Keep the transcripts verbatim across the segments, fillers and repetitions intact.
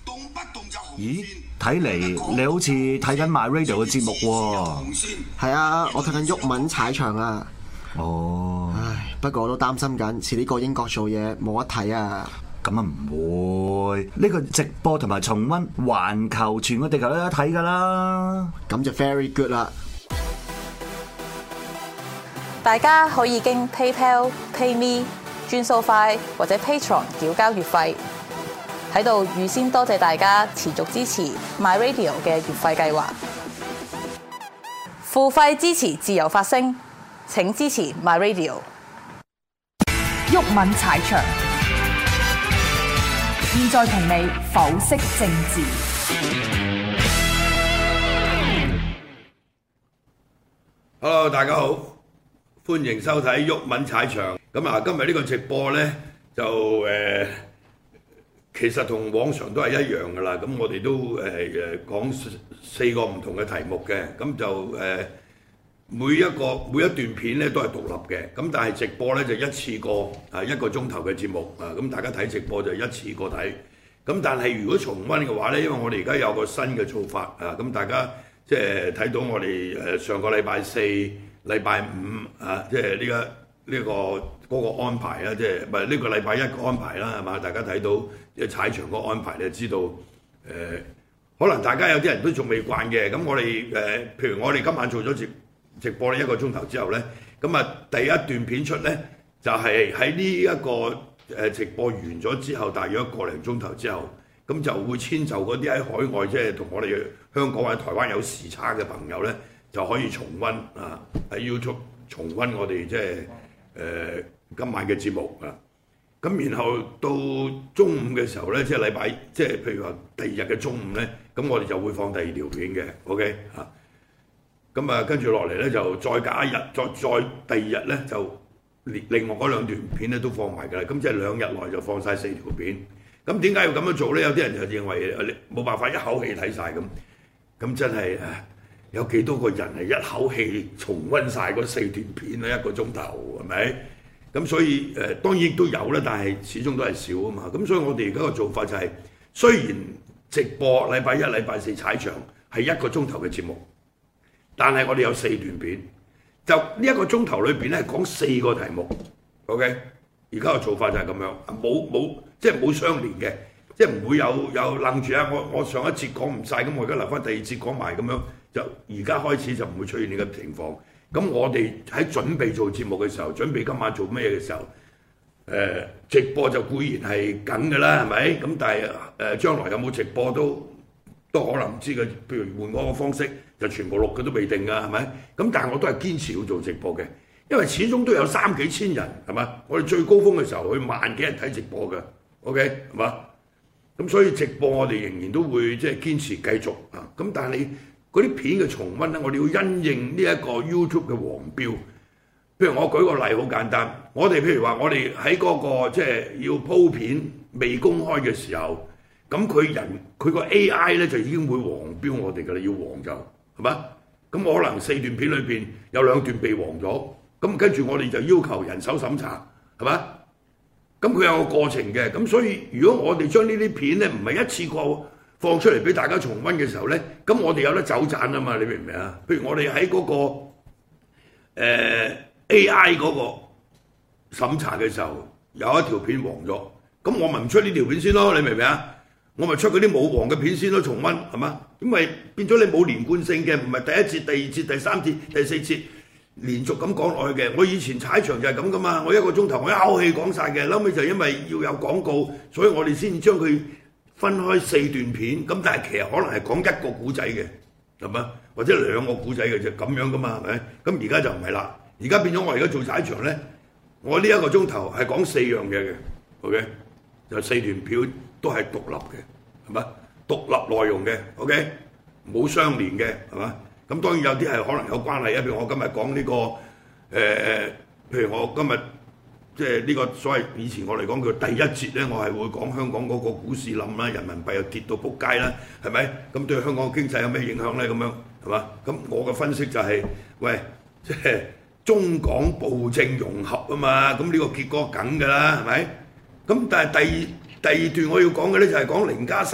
咦，睇嚟你好似睇緊 My Radio 嘅節目喎。 係啊，我睇緊毓民踩場啊。 哦， 唉，不過我都擔心緊，遲啲過英國做嘢冇得睇啊。 咁啊唔會，呢個直播同埋重溫，環球全個地球都有得睇㗎啦。 咁就 very good 啦。 大家可以經 PayPal、PayMe、轉數快或者 Patreon 繳交月費。喺度預先多謝大家持續支持 My Radio 嘅月費計劃。付費支持自由發聲，請支持 My Radio。 毓民踩場，現在同你剖析政治。 Hello， 大家好，歡迎收睇毓民踩場。咁啊，今日呢個直播呢，就誒。呃其實同往常都係一樣㗎啦，咁我哋都誒誒講四個唔同嘅題目嘅，咁就誒、呃、每一個每一段片咧都係獨立嘅，咁但係直播咧就一次過啊一個鐘頭嘅節目啊，咁大家睇直播就一次過睇，咁但係如果重溫嘅話咧，因為我哋而家有個新嘅做法啊，咁大家即係睇到我哋誒上個禮拜四、禮拜五啊，即係呢個。呢、這個嗰、那個安排啦，即係唔係呢個禮拜一個安排啦，係嘛？大家睇到即係踩場個安排，你就知道誒、呃，可能大家有啲人都仲未慣嘅。咁我哋誒、呃，譬如我哋今晚做咗直直播呢一個鐘頭之後咧，咁啊第一段片出咧，就係喺呢一個誒直播完咗之後，大約一個零鐘頭之後，咁就會遷就嗰啲喺海外即係同我哋香港或者台灣有時差嘅朋友咧，就可以重溫啊喺 YouTube 重溫我哋即係。誒、呃、今晚嘅節目啊，咁然後到中午嘅時候咧，即係禮拜，即係譬如話第二日嘅中午咧，咁我哋就會放第二條片嘅 ，OK 嚇。咁啊，跟住落嚟咧就再隔一日，再再第二日咧就另外嗰兩段片咧都放埋㗎啦。咁即係兩日內就放晒四條片。咁點解要咁樣做咧？有啲人就認為冇辦法一口氣睇晒咁，咁真係啊！有幾多個人係一口氣重溫晒嗰四段片咧？一個鐘頭係咪？咁所以誒、呃、當然都有啦，但係始終都係少啊嘛。咁所以我哋而家個做法就係、是，雖然直播禮拜一、禮拜四踩場係一個鐘頭嘅節目，但係我哋有四段片，就呢一個鐘頭裏邊咧講四個題目。OK， 而家個做法就係咁樣，冇冇即係冇相連嘅，即係唔會有有愣住啊！我我上一節講唔晒，咁我而家留翻第二節講埋咁樣。就而家開始就唔會出現呢個情況。咁我哋喺準備做節目嘅時候，準備今晚做咩嘅時候，誒、呃、直播就固然係緊㗎啦，係咪？咁但係誒、呃、將來有冇直播都都可能唔知嘅。譬如換嗰個方式，就全部錄嘅都未定㗎，係咪？咁但係我都係堅持要做直播嘅，因為始終都有三幾千人，係嘛？我哋最高峰嘅時候，去萬幾人睇直播嘅 ，OK 係嘛？咁所以直播我哋仍然都會即係堅持繼續啊。咁但係你。嗰啲片嘅重溫咧，我哋要因應呢一個 YouTube 嘅黃標。譬如我舉個例，好簡單，我哋譬如話，我哋喺嗰個即係要鋪片未公開嘅時候，咁佢人佢個 A I 咧就已經會黃標我哋㗎啦，要黃就係嘛？咁我可能四段片裏邊有兩段被黃咗，咁跟住我哋就要求人手審查，係嘛？咁佢有個過程嘅，咁所以如果我哋將呢啲片咧唔係一次過放出嚟俾大家重溫嘅時候咧，咁我哋有得走盞啊嘛，你明唔明啊？譬如我哋喺嗰個、呃、A I 嗰個審查嘅時候，有一條片黃咗，咁我咪唔出呢條片先咯，你明唔明啊？我咪出嗰啲冇黃嘅片先咯，重溫係嘛？因為變咗你冇連貫性嘅，唔係第一節、第二節、第三節、第四節連續咁講落去嘅。我以前踩場就係咁噶嘛，我一個鐘頭我一口氣講晒嘅，後尾就因為要有廣告，所以我哋先將佢分開四段片，咁但係其實可能係講一個古仔嘅，係嘛？或者兩個古仔嘅啫，咁樣噶嘛，係咪？咁而家就唔係啦，而家變咗我而家做踩場咧，我呢一個鐘頭係講四樣嘢嘅 ，OK， 就四段片都係獨立嘅，係嘛？獨立內容嘅 ，OK， 冇相連嘅，係嘛？咁當然有啲係可能有關係啊，譬如我今日講呢個誒誒、呃，譬如我今日。即係呢個所謂以前我嚟講叫第一節咧，我係會講香港嗰個股市冧啦，人民幣又跌到仆街啦，係咪？咁對香港經濟有咩影響咧？咁樣係嘛？咁我嘅分析就係、是，喂，即係中港暴政融合啊嘛，咁呢個結果梗㗎啦，係咪？咁但係第第二段我要講嘅咧就係講零加三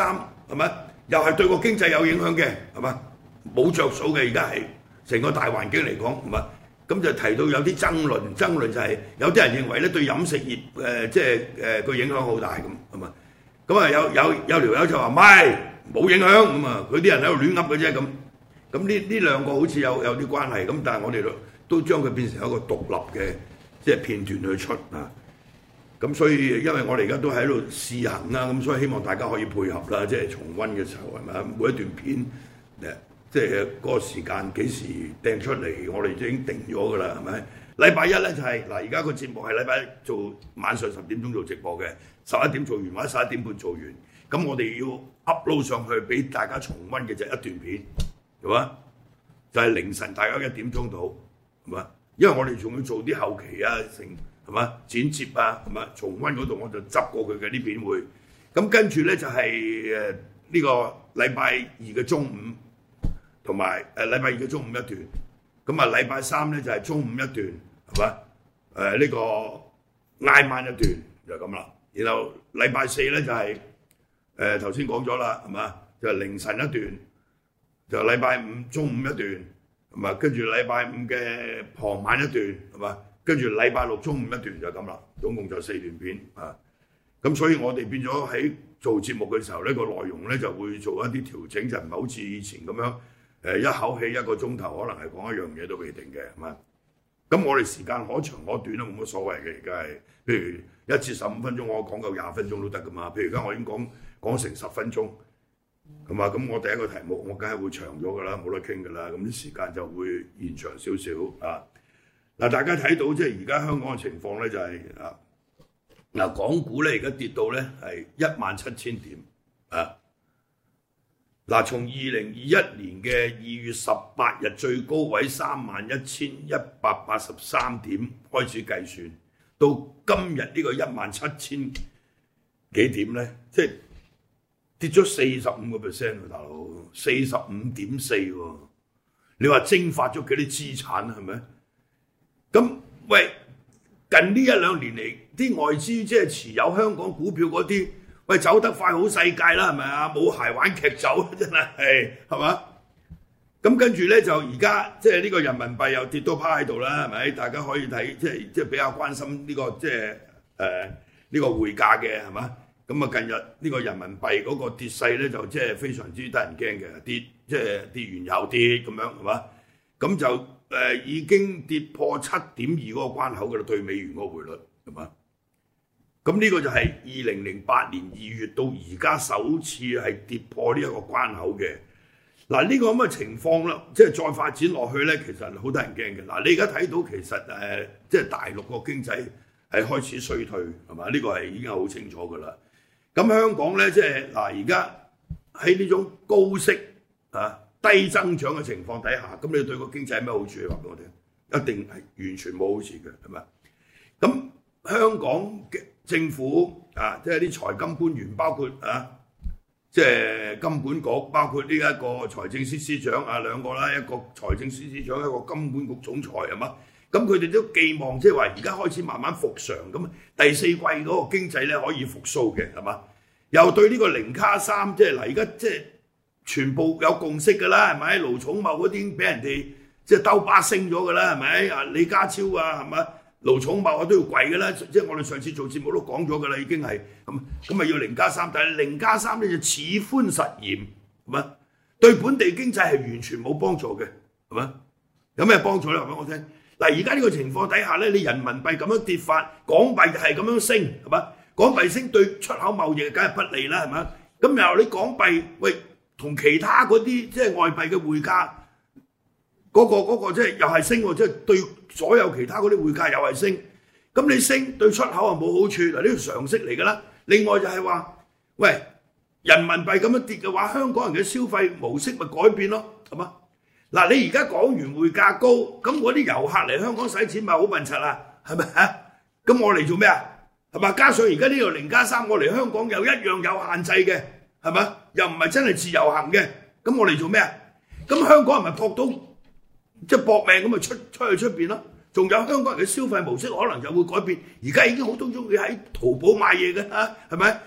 係咪？又係對個經濟有影響嘅，係嘛？冇着數嘅，而家係成個大環境嚟講，係嘛？咁就提到有啲爭論，爭論就係有啲人認為咧對飲食業誒、呃、即係誒個影響好大咁，係嘛？咁啊有有有條友就話唔係冇影響咁啊，佢啲人喺度亂噏嘅啫咁。咁呢呢兩個好似有有啲關係，咁但係我哋都都將佢變成一個獨立嘅即係片段去出啊。咁所以因為我哋而家都喺度試行啦，咁所以希望大家可以配合啦，即係重溫嘅時候係咪？每一段片誒，即係嗰個時間幾時掟出嚟，我哋已經定咗㗎啦，係咪？禮拜一咧就係、是、嗱，而家個節目係禮拜一做晚上十點鐘做直播嘅，十一點做完或者十一點半做完，咁我哋要 upload 上去俾大家重溫嘅就一段片，係嘛？就係、是、凌晨大家一點鐘到，係嘛？因為我哋仲要做啲後期啊，成。係嘛？剪接啊，係嘛？重溫嗰度我就執過佢嘅呢片會。咁跟住咧就係誒呢個禮拜二嘅中午，同埋誒禮拜二嘅中午一段。咁啊禮拜三咧就係、是、中午一段，係嘛？誒、呃、呢、這個挨晚一段就咁啦。然後禮拜四咧就係誒頭先講咗啦，係嘛？就係、是、凌晨一段，就禮拜五中午一段，係嘛？跟住禮拜五嘅傍晚一段，係嘛？跟住禮拜六中午一段就咁啦，總共就四段片啊。咁所以我哋變咗喺做節目嘅時候呢、呢個內容咧就會做一啲調整，就唔係好似以前咁樣誒一口氣一個鐘頭，可能係講一樣嘢都未定嘅，係嘛？咁我哋時間可長可短都冇乜所謂嘅，而家係譬如一至十五分鐘，我講夠廿分鐘都得噶嘛。譬如而家我已經講講成十分鐘，係嘛？咁我第一個題目我梗係會長咗噶啦，冇得傾噶啦，咁啲時間就會延長少少啊。嗱，大家睇到即係而家香港嘅情況咧，就係啊，嗱，港股咧而家跌到咧係一萬七千點啊。嗱，從二零二一年嘅二月十八日最高位三萬一千一百八十三點開始計算，到今日呢個一萬七千幾點咧，即係跌咗四十五個 percent 喎，大佬，四十五點四喎。你話蒸發咗幾啲資產係咪？咁喂，近呢一兩年嚟，啲外資即係持有香港股票嗰啲，喂走得快好世界啦，係咪啊？冇鞋玩劇走，真係係嘛？咁跟住咧就而家即係呢個人民幣又跌到趴喺度啦，係咪？大家可以睇即係即係比較關心呢、呢個即係誒呢個匯價嘅係嘛？咁啊近日呢個人民幣嗰個跌勢咧就即係非常之得人驚嘅，跌即係跌完又跌咁樣係嘛？咁就誒、呃、已經跌破七點二嗰個關口㗎啦，對美元嗰個匯率係嘛？咁呢個就係二零零八年二月到而家首次係跌破呢一個關口嘅。嗱，呢個咁嘅情況啦，即係再發展落去咧，其實好得人驚嘅。嗱，你而家睇到其實誒、呃，即係大陸個經濟係開始衰退係嘛？呢、這個係已經好清楚㗎啦。咁香港咧，即係嗱，而家喺呢種高息啊低增長嘅情況底下，咁你對個經濟有咩好處？話俾我聽，一定係完全冇好處嘅，係咪？咁香港嘅政府啊，即係啲財金官員，包括啊，即係金管局，包括呢一個財政司司長啊兩個啦，一個財政司司長，一個金管局總裁係嘛？咁佢哋都寄望即係話而家開始慢慢復常，咁第四季嗰個經濟咧可以復甦嘅係嘛？又對呢個零卡三，即係嗱，而家即係全部有共識㗎啦，係咪？盧寵茂嗰啲已經俾人哋即係兜巴升咗㗎啦，係咪？啊李家超啊係咪？盧寵茂啊都要跪㗎啦，即係我哋上次做節目都講咗㗎啦，已經係咁咁咪要零加三，但係零加三咧就似寬實嚴，係咪？對本地經濟係完全冇幫助嘅，係咪？有咩幫助咧？話俾我聽。嗱，而家呢個情況底下咧，你人民幣咁樣跌法，港幣係咁樣升，係嘛？港幣升對出口貿易梗係不利啦，係嘛？咁然後你港幣喂同其他嗰啲即係外幣嘅匯價嗰、嗰個嗰、嗰個即係又係升喎，即係對所有其他嗰啲匯價又係升。咁你升對出口啊冇好處，嗱呢個常識嚟㗎啦。另外就係話，喂人民幣咁樣跌嘅話，香港人嘅消費模式咪改變咯，係嘛？嗱，你而家港元匯價高，咁嗰啲遊客嚟香港使錢咪好笨柒啊？係咪啊？咁我嚟做咩啊？係嘛？加上而家呢個零加三，我嚟香港又一樣有限制嘅，係嘛？又唔係真係自由行嘅，咁我嚟做咩啊？咁香港人咪撲到即係搏命咁咪出出去出邊咯？仲有香港人嘅消費模式可能就會改變，而家已經好多中意喺淘寶買嘢嘅嚇，係咪？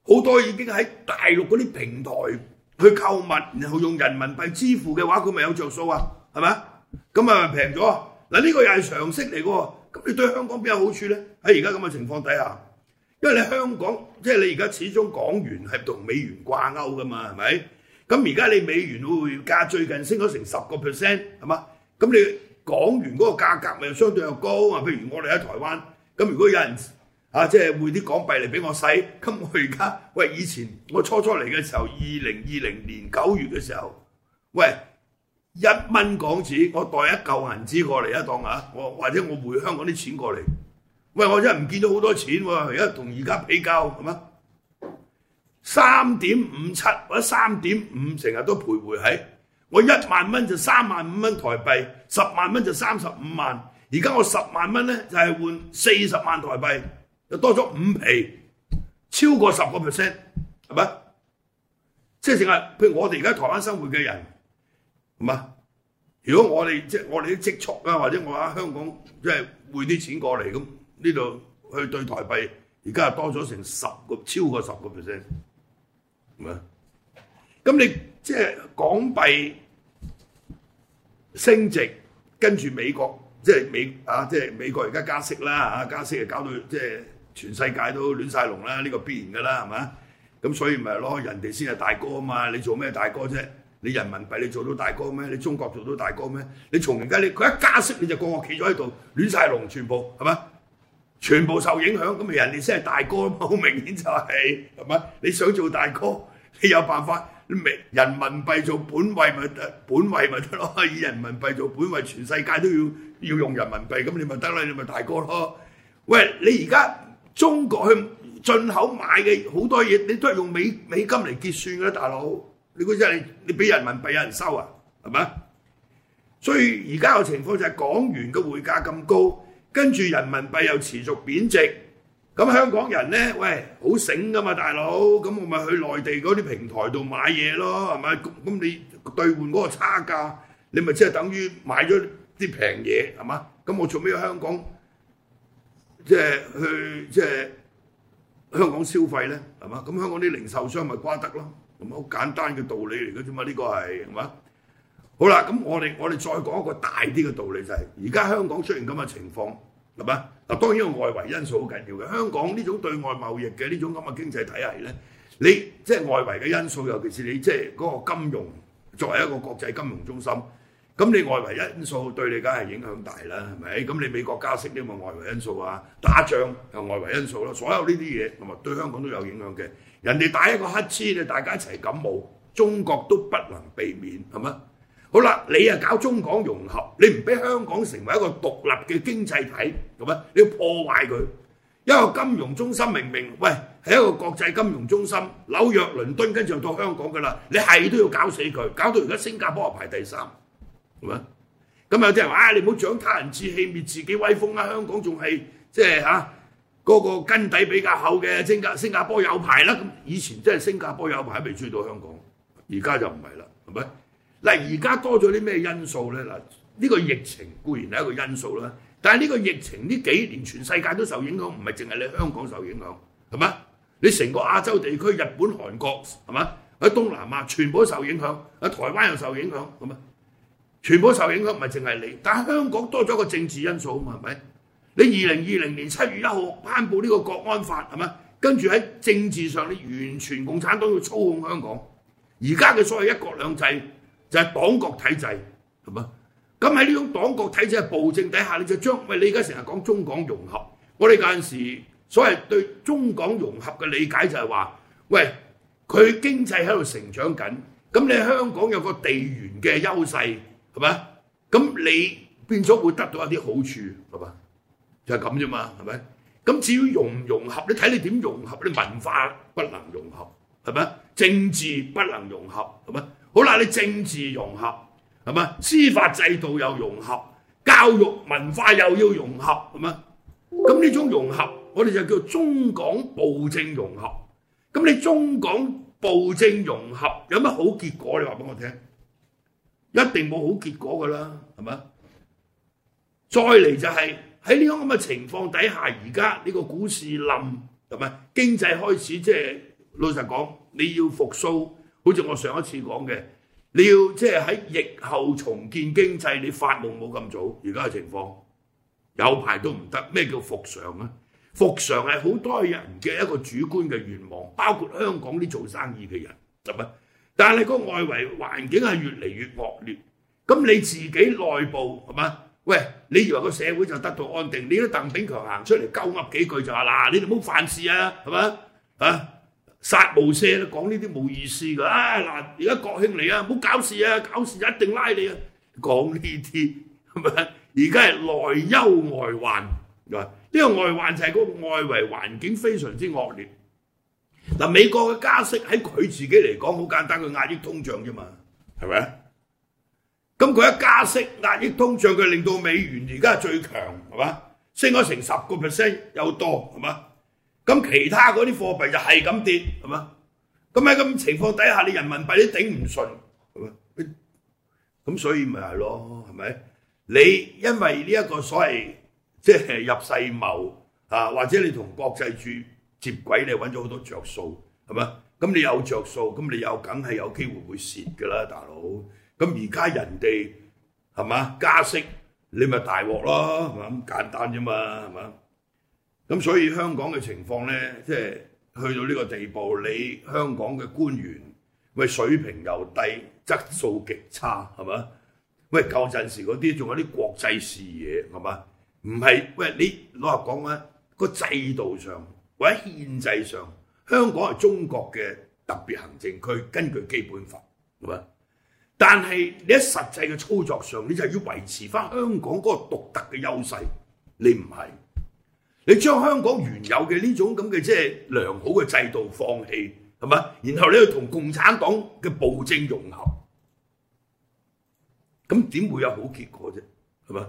好多已經喺大陸嗰啲平台去購物，然後用人民幣支付嘅話，佢咪有着數啊？係咪？咁啊平咗。嗱呢個又係常識嚟嘅喎。咁你對香港邊有好處咧？喺而家咁嘅情況底下，因為你香港即係你而家始終港元係同美元掛鈎㗎嘛，係咪？咁而家你美元匯價最近升咗成十個 percent 係嘛？咁你港元嗰個價格咪相對又高啊？譬如我哋喺台灣，咁如果有人啊即係匯啲港幣嚟俾我使，咁我而家喂以前我初初嚟嘅時候，二零二零年九月嘅時候，喂一蚊港紙，我袋一嚿銀紙過嚟一檔啊，我或者我匯香港啲錢過嚟，喂我真係唔見到好多錢喎，而家同而家比較係嘛？三點五七或者三點五成日都徘徊喺我一萬蚊就三萬五蚊台幣，十萬蚊就三十五萬，而家我十萬蚊咧就係換四十萬台幣，就多咗五皮，超過十個 percent 係咪？即係淨係譬如我哋而家台灣生活嘅人，係嘛？如果我哋即係我哋啲積蓄啊，或者我喺香港即係匯啲錢過嚟咁呢度去對台幣，而家係多咗成十個超過十個 percent。咁你即係港幣升值，跟住美國即係美啊，即係美國而家加息啦嚇，加息就搞到即係全世界都亂晒龍啦，呢個必然噶啦，係嘛？咁所以咪咯，人哋先係大哥啊嘛，你做咩大哥啫？你人民幣你做到大哥咩？你中國做到大哥咩？你從而家你佢一加息你就個個企咗喺度亂晒龍，全部係嘛？全部受影響，咁咪人哋先係大哥啊嘛，好明顯就係係嘛？你想做大哥，你有辦法，你人民幣做本位咪得，本位咪得咯，以人民幣做本位，全世界都要要用人民幣，咁你咪得啦，你咪大哥咯。喂，你而家中國去進口買嘅好多嘢，你都係用美美金嚟結算嘅啦，大佬。你估真係你俾人民幣有人收啊？係咪？所以而家嘅情況就係港元嘅匯價咁高。跟住人民幣又持續貶值，咁香港人咧，喂，好醒噶嘛，大佬，咁我咪去內地嗰啲平台度買嘢咯，係咪？咁你兌換嗰個差價，你咪即係等於買咗啲平嘢，係嘛？咁我做咩香港即係去即係香港消費咧，係嘛？咁香港啲零售商咪瓜得咯，咁好簡單嘅道理嚟嘅啫嘛，呢個係係嘛？好啦，咁我哋我哋再講一個大啲嘅道理就係，而家香港出現咁嘅情況，係嘛？嗱，當然個外圍因素好緊要嘅。香港呢種對外貿易嘅呢種咁嘅經濟體系咧，你即係外圍嘅因素，尤其是你即係嗰個金融作為一個國際金融中心，咁你外圍因素對你梗係影響大啦，係咪？咁你美國加息呢個外圍因素啊，打仗又外圍因素咯，所有呢啲嘢同埋對香港都有影響嘅。人哋打一個乞嗤，你大家一齊感冒，中國都不能避免，係咪？好啦，你啊搞中港融合，你唔俾香港成為一個獨立嘅經濟體，咁啊，你要破壞佢。一個金融中心明明喂係一個國際金融中心，紐約、倫敦跟住就到香港㗎啦，你係都要搞死佢，搞到而家新加坡排第三，係咪？咁有啲人話啊，你唔好長他人志氣，滅自己威風啊！香港仲係即係嚇嗰個根底比較厚嘅，新加新加坡有排啦。咁以前真係新加坡有排未追到香港，而家就唔係啦，係咪？嗱，而家多咗啲咩因素咧？嗱，呢個疫情固然係一個因素啦，但係呢個疫情呢幾年全世界都受影響，唔係淨係你香港受影響，係咪？你成個亞洲地區，日本、韓國係咪？喺東南亞全部都受影響，喺台灣又受影響，係咪？全部受影響，唔係淨係你，但係香港多咗個政治因素啊嘛，係咪？你二零二零年七月一號頒布呢個國安法係咪？跟住喺政治上你完全共產黨要操控香港，而家嘅所謂一國兩制。就係黨國體制，係嘛？咁喺呢種黨國體制嘅暴政底下，你就將喂你而家成日講中港融合，我哋嗰陣時所謂對中港融合嘅理解就係話，喂佢經濟喺度成長緊，咁你香港有個地緣嘅優勢，係咪？咁你變咗會得到一啲好處，係嘛？就係咁啫嘛，係咪？咁至於融唔融合，你睇你點融合，你文化不能融合，係咪？政治不能融合，係咪？好啦，你政治融合係嘛？司法制度又融合，教育文化又要融合，係嘛？咁呢種融合，我哋就叫中港暴政融合。咁你中港暴政融合有乜好結果？你話俾我聽，一定冇好結果㗎啦，係嘛？再嚟就係喺呢種咁嘅情況底下，而家呢個股市冧係咪？經濟開始即係老實講，你要復甦，好似我上一次講嘅，你要即係喺疫後重建經濟，你發夢冇咁早。而家嘅情況有排都唔得。咩叫復常啊？復常係好多人嘅一個主觀嘅願望，包括香港啲做生意嘅人，係咪？但係個外圍環境係越嚟越惡劣，咁你自己內部係嘛？喂，你以為個社會就得到安定？你都鄧炳強行出嚟鳩噏幾句就話嗱，你哋唔好犯事啊，係嘛？啊，殺無赦啦，講呢啲冇意思㗎。啊嗱，而家國慶嚟啊，唔好搞事啊，搞事一定拉你啊！講呢啲係咪？而家係內憂外患，係嘛？呢個外患就係個外圍環境非常之惡劣。嗱，美國嘅加息喺佢自己嚟講好簡單，佢壓抑通脹啫嘛，係咪？咁佢一加息壓抑通脹，佢令到美元而家最強，係嘛？升咗成十個 percent 有多，係嘛？咁其他嗰啲貨幣就係咁跌，係嘛？咁喺咁情況底下，你人民幣都頂唔順，係嘛？咁所以咪係咯，係咪？你因為呢一個所謂即係入世貿啊，或者你同國際處接軌，你揾咗好多着數，係嘛？咁你有着數，咁你有梗係有機會會蝕㗎啦，大佬。咁而家人哋係嘛加息，你咪大鑊咯，係嘛咁簡單啫嘛，係嘛？咁所以香港嘅情況咧，即係去到呢個地步，你香港嘅官員喂水平又低，質素極差，係嘛？喂舊陣時嗰啲仲有啲國際視野，係嘛？唔係喂你老實講咧，個制度上或者憲制上，香港係中國嘅特別行政區，根據基本法，係嘛？但係你喺實際嘅操作上，你就要維持翻香港嗰個獨特嘅優勢，你唔係，你將香港原有嘅呢種咁嘅即係良好嘅制度放棄，係嘛？然後你去同共產黨嘅暴政融合，咁點會有好結果啫？係嘛？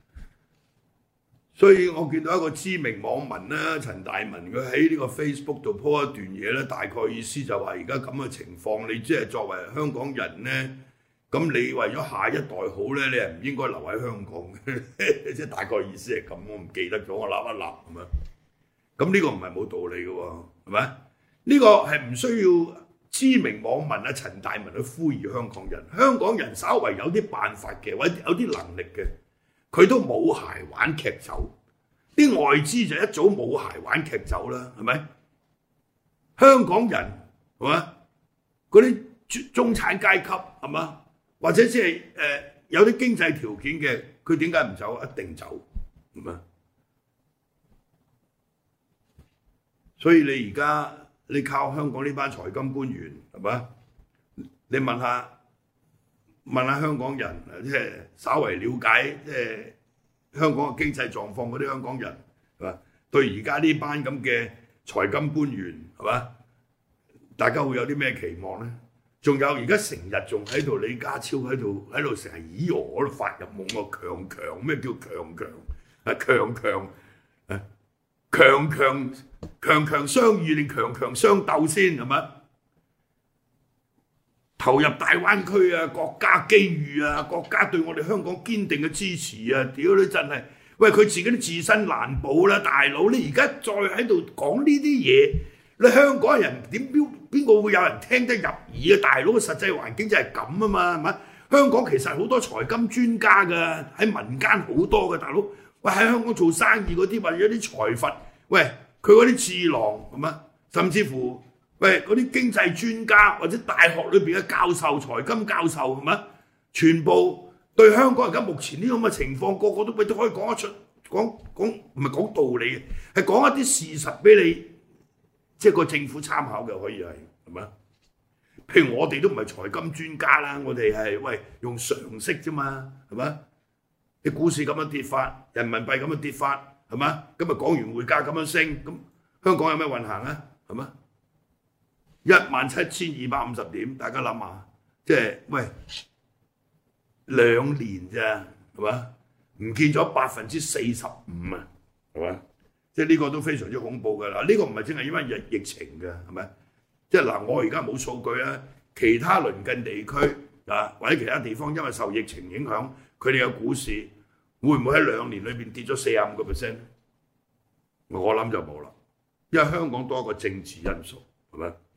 所以我見到一個知名網民啦，陳大文，佢喺呢個 Facebook 度 po 一段嘢咧，大概意思就話而家咁嘅情況，你即係作為香港人咧。咁你為咗下一代好咧，你係唔應該留喺香港嘅，即係大概意思係咁，我唔記得咗，我揦一揦咁樣。咁呢個唔係冇道理嘅喎，係咪？呢個係唔需要知名網民啊陳大文去呼籲香港人，香港人稍為有啲辦法嘅，或者有啲能力嘅，佢都冇鞋玩劇走。啲外資就一早冇鞋玩劇走啦，係咪？香港人係嘛？嗰啲中產階級係嘛？或者即係誒有啲經濟條件嘅，佢點解唔走？一定走，係咪？所以你而家你靠香港呢班財金官員係咪？你問下問下香港人，即係稍為了解即係香港嘅經濟狀況嗰啲香港人係嘛？對而家呢班咁嘅財金官員係嘛？大家會有啲咩期望咧？仲有而家成日仲喺度李家超喺度喺度成日咦我都發入夢喎，強強咩叫強強啊強強啊強強強強相遇定強強相鬥先係咪？投入大灣區啊，國家機遇啊，國家對我哋香港堅定嘅支持啊！屌你真係，喂佢自己都自身難保啦，大佬你而家再喺度講呢啲嘢，你香港人點標？邊個會有人聽得入耳啊？大佬嘅實際環境就係咁啊嘛，係咪？香港其實好多財金專家㗎，喺民間好多嘅大佬。喂，喺香港做生意嗰啲或者啲財閥，喂佢嗰啲智囊係嘛？甚至乎喂嗰啲經濟專家或者大學裏邊嘅教授、財金教授係嘛？全部對香港而家目前呢咁嘅情況，個個都都可以講得出，講講唔係講道理嘅，係講一啲事實俾你。即係個政府參考嘅可以係係咪？譬如我哋都唔係財金專家啦，我哋係喂用常識啫嘛，係咪？你股市咁樣跌法，人民幣咁樣跌法，係咪？今日港元匯價咁樣升，咁香港有咩運行啊？係咪？一萬七千二百五十點，大家諗下，即係喂兩年咋係嘛？唔見咗百分之四十五啊，係嘛？即係呢個都非常之恐怖㗎啦！呢個唔係淨係因為疫疫情嘅，係咪？即係嗱，我而家冇數據啦，其他鄰近地區啊，或者其他地方因為受疫情影響，佢哋嘅股市會唔會喺兩年裏邊跌咗四十五個 percent？我諗就冇啦，因為香港多一個政治因素，係咪？